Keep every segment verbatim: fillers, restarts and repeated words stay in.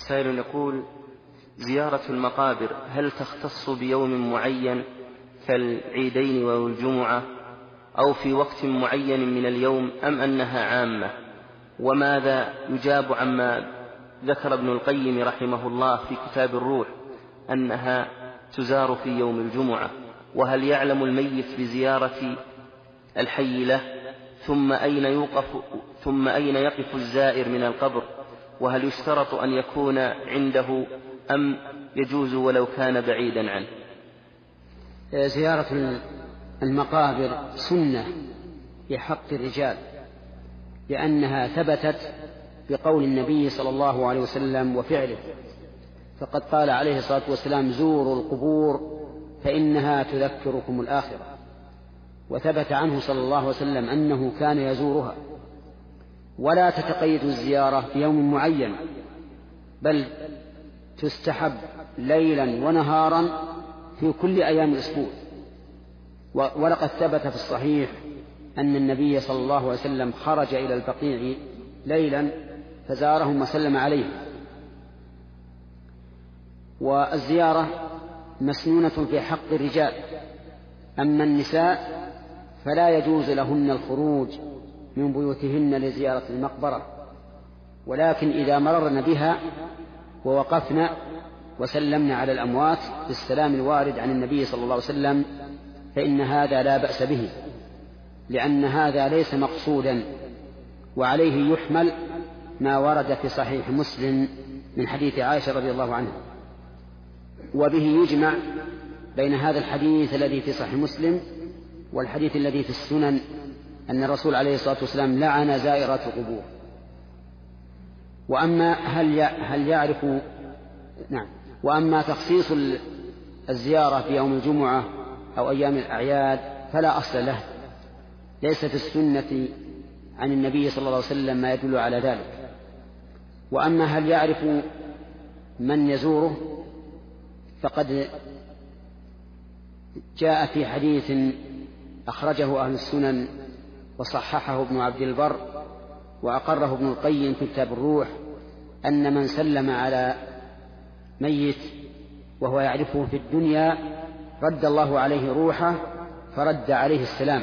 سائل يقول: زيارة المقابر هل تختص بيوم معين كالعيدين والجمعة أو في وقت معين من اليوم أم أنها عامة؟ وماذا يجاب عما ذكر ابن القيم رحمه الله في كتاب الروح أنها تزار في يوم الجمعة؟ وهل يعلم الميت بزيارة الحي له؟ ثم أين يوقف ثم أين يقف الزائر من القبر؟ وهل يشترط أن يكون عنده أم يجوز ولو كان بعيدا عنه؟ زيارة المقابر سنة في حق الرجال، لأنها ثبتت بقول النبي صلى الله عليه وسلم وفعله، فقد قال عليه الصلاة والسلام: زوروا القبور فإنها تذكركم الآخرة. وثبت عنه صلى الله عليه وسلم أنه كان يزورها. ولا تتقيد الزيارة بيوم معين، بل تستحب ليلا ونهارا في كل أيام الأسبوع. ولقد ثبت في الصحيح أن النبي صلى الله عليه وسلم خرج إلى البقيع ليلا فزارهم وسلم عليهم. والزيارة مسنونة في حق الرجال، أما النساء فلا يجوز لهن الخروج من بيوتهن لزيارة المقبرة، ولكن إذا مررن بها ووقفنا وسلمنا على الأموات بالسلام الوارد عن النبي صلى الله عليه وسلم فإن هذا لا بأس به، لأن هذا ليس مقصودا. وعليه يحمل ما ورد في صحيح مسلم من حديث عائشة رضي الله عنها. وبه يجمع بين هذا الحديث الذي في صحيح مسلم والحديث الذي في السنن أن الرسول عليه الصلاة والسلام لعن زائرات القبور. وأما هل هل يعرف نعم وأما تخصيص الزيارة في يوم الجمعة أو أيام الأعياد فلا أصل له، ليس في السنة عن النبي صلى الله عليه وسلم ما يدل على ذلك. وأما هل يعرف من يزوره فقد جاء في حديث أخرجه أهل السنن وصححه ابن عبد البر وأقره ابن القيم في كتاب الروح أن من سلم على ميت وهو يعرفه في الدنيا رد الله عليه روحه فرد عليه السلام.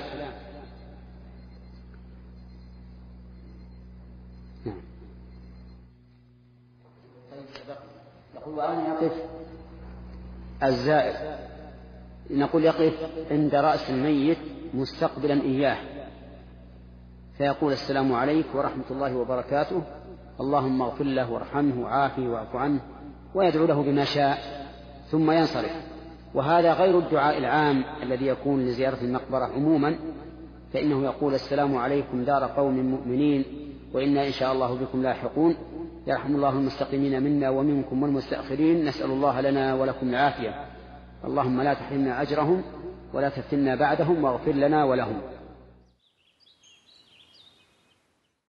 يقول: وأن يقف الزائر، نقول يقف عند رأس الميت مستقبلا إياه فيقول: السلام عليك ورحمة الله وبركاته، اللهم اغفر له وارحمه وعافه واعف عنه، ويدعو له بما شاء ثم ينصرف. وهذا غير الدعاء العام الذي يكون لزيارة المقبرة عموما، فإنه يقول: السلام عليكم دار قوم مؤمنين وإنا إن شاء الله بكم لاحقون، يرحم الله المستقيمين منا ومنكم والمستأخرين، نسأل الله لنا ولكم العافية، اللهم لا تحرمنا أجرهم ولا تفتنا بعدهم واغفر لنا ولهم.